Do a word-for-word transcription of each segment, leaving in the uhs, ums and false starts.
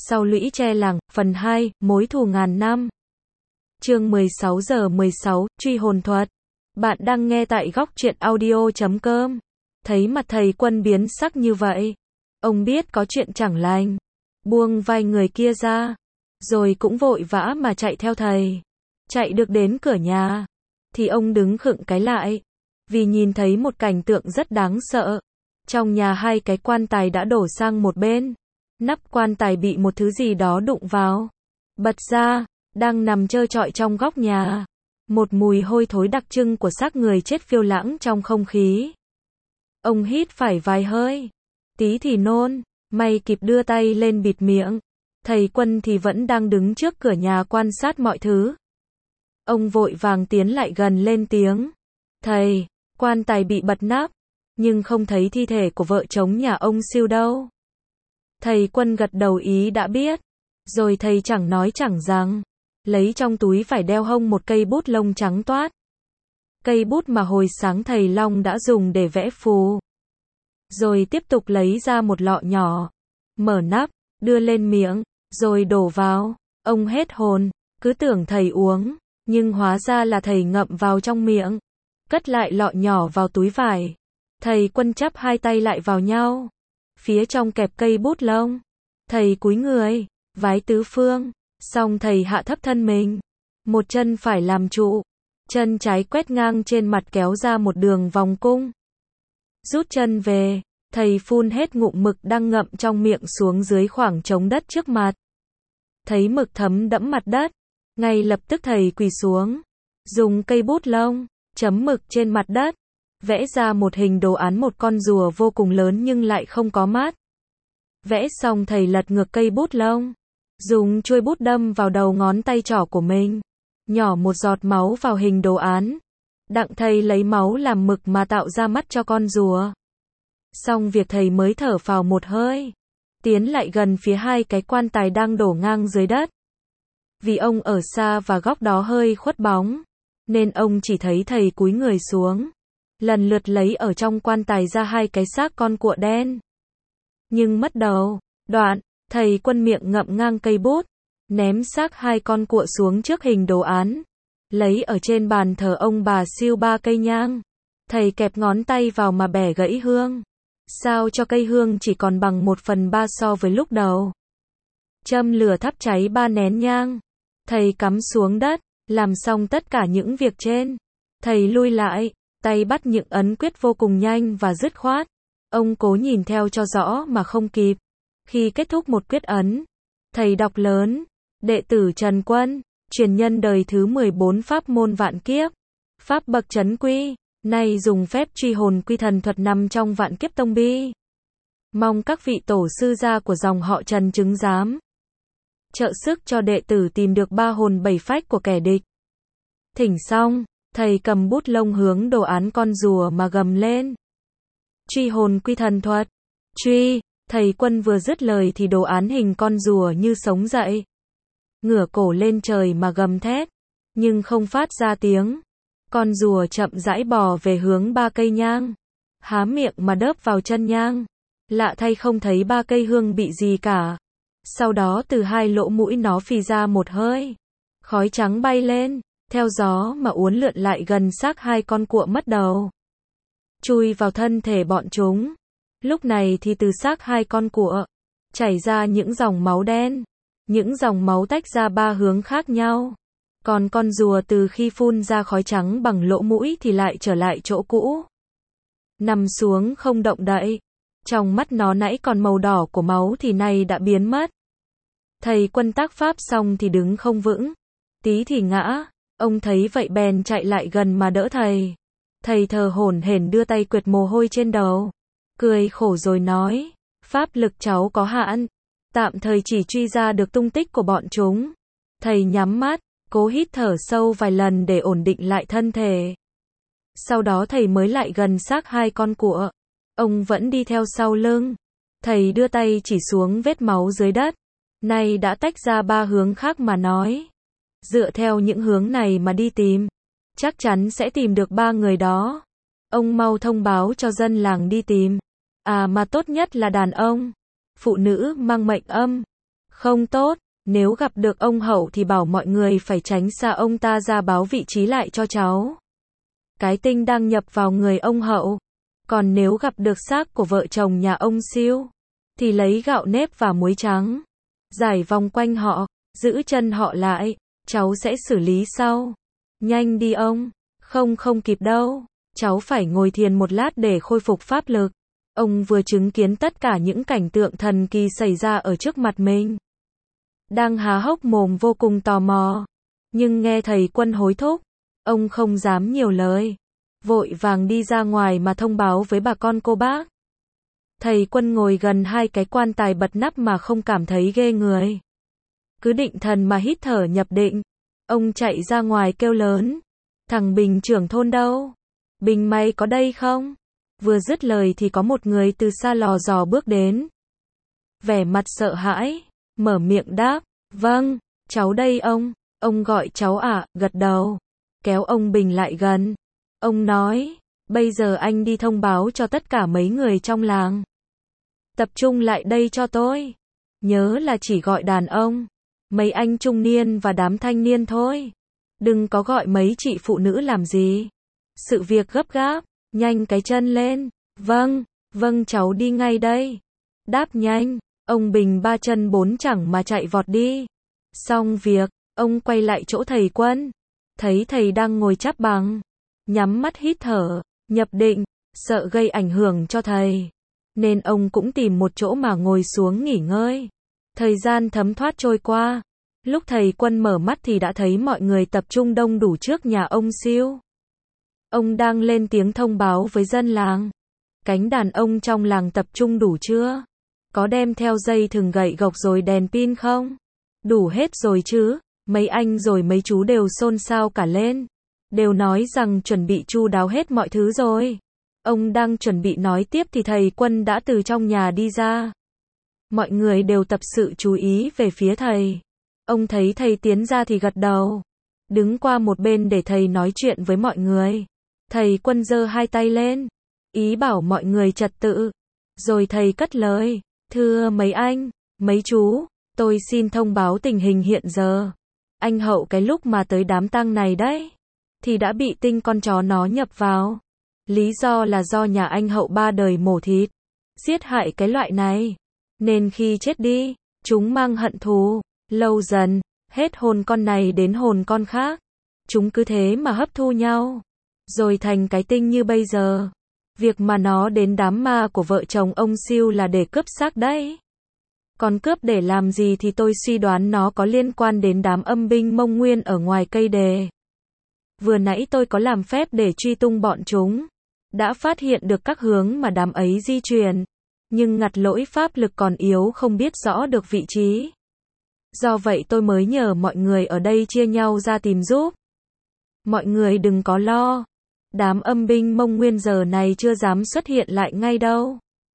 Sau lũy tre làng, phần hai, mối thù ngàn năm. Chương mười sáu giờ mười sáu, truy hồn thuật. Bạn đang nghe tại góc truyện audio chấm com. Thấy mặt thầy Quân biến sắc như vậy, ông biết có chuyện chẳng lành, buông vai người kia ra, rồi cũng vội vã mà chạy theo thầy. Chạy được đến cửa nhà, thì ông đứng khựng cái lại, vì nhìn thấy một cảnh tượng rất đáng sợ. Trong nhà hai cái quan tài đã đổ sang một bên. Nắp quan tài bị một thứ gì đó đụng vào, bật ra, đang nằm trơ trọi trong góc nhà. Một mùi hôi thối đặc trưng của xác người chết phiêu lãng trong không khí. Ông hít phải vài hơi, tí thì nôn, may kịp đưa tay lên bịt miệng. Thầy Quân thì vẫn đang đứng trước cửa nhà quan sát mọi thứ. Ông vội vàng tiến lại gần lên tiếng. Thầy, quan tài bị bật nắp, nhưng không thấy thi thể của vợ chồng nhà ông Siêu đâu. Thầy Quân gật đầu ý đã biết. Rồi thầy chẳng nói chẳng rằng, lấy trong túi phải đeo hông một cây bút lông trắng toát. Cây bút mà hồi sáng thầy Long đã dùng để vẽ phù. Rồi tiếp tục lấy ra một lọ nhỏ, mở nắp, đưa lên miệng, rồi đổ vào. Ông hết hồn, cứ tưởng thầy uống, nhưng hóa ra là thầy ngậm vào trong miệng. Cất lại lọ nhỏ vào túi vải. Thầy Quân chắp hai tay lại vào nhau, phía trong kẹp cây bút lông. Thầy cúi người, vái tứ phương, xong thầy hạ thấp thân mình. Một chân phải làm trụ, chân trái quét ngang trên mặt kéo ra một đường vòng cung. Rút chân về, thầy phun hết ngụm mực đang ngậm trong miệng xuống dưới khoảng trống đất trước mặt. Thấy mực thấm đẫm mặt đất, ngay lập tức thầy quỳ xuống, dùng cây bút lông, chấm mực trên mặt đất, vẽ ra một hình đồ án một con rùa vô cùng lớn nhưng lại không có mắt. Vẽ xong thầy lật ngược cây bút lông, dùng chuôi bút đâm vào đầu ngón tay trỏ của mình, nhỏ một giọt máu vào hình đồ án. Đặng thầy lấy máu làm mực mà tạo ra mắt cho con rùa. Xong việc thầy mới thở phào một hơi, tiến lại gần phía hai cái quan tài đang đổ ngang dưới đất. Vì ông ở xa và góc đó hơi khuất bóng, nên ông chỉ thấy thầy cúi người xuống, lần lượt lấy ở trong quan tài ra hai cái xác con cụa đen. Nhưng mất đầu, đoạn, thầy Quân miệng ngậm ngang cây bút, ném xác hai con cụa xuống trước hình đồ án, lấy ở trên bàn thờ ông bà Siêu ba cây nhang. Thầy kẹp ngón tay vào mà bẻ gãy hương, sao cho cây hương chỉ còn bằng một phần ba so với lúc đầu. Châm lửa thắp cháy ba nén nhang. Thầy cắm xuống đất, làm xong tất cả những việc trên. Thầy lui lại, tay bắt những ấn quyết vô cùng nhanh và dứt khoát. Ông cố nhìn theo cho rõ mà không kịp. Khi kết thúc một quyết ấn, thầy đọc lớn: đệ tử Trần Quân, truyền nhân đời thứ mười bốn pháp môn vạn kiếp, pháp bậc trấn quy, nay dùng phép truy hồn quy thần thuật nằm trong vạn kiếp tông bi. Mong các vị tổ sư gia của dòng họ Trần chứng giám trợ sức cho đệ tử tìm được ba hồn bảy phách của kẻ địch. Thỉnh xong, thầy cầm bút lông hướng đồ án con rùa mà gầm lên: truy hồn quy thần thuật. Truy. Thầy Quân vừa dứt lời thì đồ án hình con rùa như sống dậy, ngửa cổ lên trời mà gầm thét, nhưng không phát ra tiếng. Con rùa chậm rãi bò về hướng ba cây nhang, há miệng mà đớp vào chân nhang. Lạ thay không thấy ba cây hương bị gì cả. Sau đó từ hai lỗ mũi nó phì ra một hơi khói trắng bay lên, theo gió mà uốn lượn lại gần xác hai con cụa mất đầu, chui vào thân thể bọn chúng. Lúc này thì từ xác hai con cụa chảy ra những dòng máu đen. Những dòng máu tách ra ba hướng khác nhau. Còn con rùa từ khi phun ra khói trắng bằng lỗ mũi thì lại trở lại chỗ cũ, nằm xuống không động đậy. Trong mắt nó nãy còn màu đỏ của máu thì nay đã biến mất. Thầy Quân tác pháp xong thì đứng không vững, tí thì ngã. Ông thấy vậy bèn chạy lại gần mà đỡ thầy. Thầy thờ hổn hển đưa tay quệt mồ hôi trên đầu, cười khổ rồi nói: pháp lực cháu có hạn, tạm thời chỉ truy ra được tung tích của bọn chúng. Thầy nhắm mắt, cố hít thở sâu vài lần để ổn định lại thân thể. Sau đó thầy mới lại gần xác hai con cụa. Ông vẫn đi theo sau lưng. Thầy đưa tay chỉ xuống vết máu dưới đất, nay đã tách ra ba hướng khác mà nói: dựa theo những hướng này mà đi tìm, chắc chắn sẽ tìm được ba người đó. Ông mau thông báo cho dân làng đi tìm. À mà tốt nhất là đàn ông, phụ nữ mang mệnh âm, Không tốt, nếu gặp được ông Hậu thì bảo mọi người phải tránh xa ông ta ra, báo vị trí lại cho cháu. Cái tinh đang nhập vào người ông Hậu. Còn nếu gặp được xác của vợ chồng nhà ông Siêu, thì lấy gạo nếp và muối trắng, rải vòng quanh họ, giữ chân họ lại, cháu sẽ xử lý sau. Nhanh đi ông, không không kịp đâu, cháu phải ngồi thiền một lát để khôi phục pháp lực. Ông vừa chứng kiến tất cả những cảnh tượng thần kỳ xảy ra ở trước mặt mình. Đang há hốc mồm vô cùng tò mò, nhưng nghe thầy Quân hối thúc, ông không dám nhiều lời. Vội vàng đi ra ngoài mà thông báo với bà con cô bác. Thầy Quân ngồi gần hai cái quan tài bật nắp mà không cảm thấy ghê người. Cứ định thần mà hít thở nhập định. Ông chạy ra ngoài kêu lớn. Thằng Bình trưởng thôn đâu? Bình mày có đây không? Vừa dứt lời thì có một người từ xa lò dò bước đến. Vẻ mặt sợ hãi, mở miệng đáp. Vâng, cháu đây ông. Ông gọi cháu ạ, gật đầu. Kéo ông Bình lại gần. Ông nói, bây giờ anh đi thông báo cho tất cả mấy người trong làng. Tập trung lại đây cho tôi. Nhớ là chỉ gọi đàn ông, mấy anh trung niên và đám thanh niên thôi. Đừng có gọi mấy chị phụ nữ làm gì. Sự việc gấp gáp, nhanh cái chân lên. Vâng, vâng cháu đi ngay đây. Đáp nhanh, ông Bình ba chân bốn chẳng mà chạy vọt đi. Xong việc, ông quay lại chỗ thầy Quân. Thấy thầy đang ngồi chắp bằng, nhắm mắt hít thở, nhập định, sợ gây ảnh hưởng cho thầy. Nên ông cũng tìm một chỗ mà ngồi xuống nghỉ ngơi. Thời gian thấm thoát trôi qua. Lúc thầy Quân mở mắt thì đã thấy mọi người tập trung đông đủ trước nhà ông Siêu. Ông đang lên tiếng thông báo với dân làng. Cánh đàn ông trong làng tập trung đủ chưa? Có đem theo dây thừng gậy gộc rồi đèn pin không? Đủ hết rồi chứ? Mấy anh rồi mấy chú đều xôn xao cả lên. Đều nói rằng chuẩn bị chu đáo hết mọi thứ rồi. Ông đang chuẩn bị nói tiếp thì thầy Quân đã từ trong nhà đi ra. Mọi người đều tập sự chú ý về phía thầy. Ông thấy thầy tiến ra thì gật đầu. Đứng qua một bên để thầy nói chuyện với mọi người. Thầy Quân giơ hai tay lên, ý bảo mọi người trật tự. Rồi thầy cất lời. Thưa mấy anh, mấy chú, tôi xin thông báo tình hình hiện giờ. Anh Hậu cái lúc mà tới đám tang này đấy, thì đã bị tinh con chó nó nhập vào. Lý do là do nhà anh Hậu ba đời mổ thịt, giết hại cái loại này. Nên khi chết đi, chúng mang hận thù, lâu dần, hết hồn con này đến hồn con khác. Chúng cứ thế mà hấp thu nhau, rồi thành cái tinh như bây giờ. Việc mà nó đến đám ma của vợ chồng ông Siêu là để cướp xác đấy. Còn cướp để làm gì thì tôi suy đoán nó có liên quan đến đám âm binh Mông Nguyên ở ngoài cây đề. Vừa nãy tôi có làm phép để truy tung bọn chúng. Đã phát hiện được các hướng mà đám ấy di chuyển. Nhưng ngặt lỗi pháp lực còn yếu không biết rõ được vị trí. Do vậy tôi mới nhờ mọi người ở đây chia nhau ra tìm giúp. Mọi người đừng có lo. Đám âm binh Mông Nguyên giờ này chưa dám xuất hiện lại ngay đâu.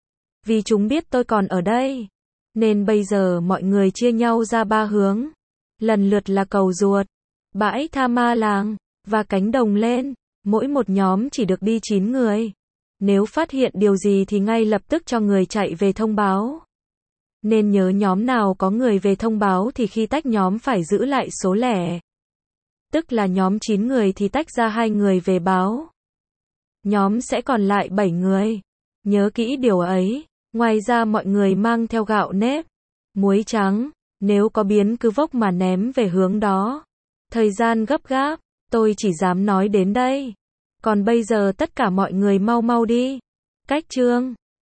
Vì chúng biết tôi còn ở đây. Nên bây giờ mọi người chia nhau ra ba hướng. Lần lượt là cầu ruột, bãi tha ma làng, và cánh đồng lên. Mỗi một nhóm chỉ được đi chín người. Nếu phát hiện điều gì thì ngay lập tức cho người chạy về thông báo. Nên nhớ nhóm nào có người về thông báo thì khi tách nhóm phải giữ lại số lẻ. Tức là nhóm chín người thì tách ra hai người về báo. Nhóm sẽ còn lại bảy người. Nhớ kỹ điều ấy. Ngoài ra mọi người mang theo gạo nếp, muối trắng. Nếu có biến cứ vốc mà ném về hướng đó. Thời gian gấp gáp, tôi chỉ dám nói đến đây. Còn bây giờ tất cả mọi người mau mau đi. Cách chương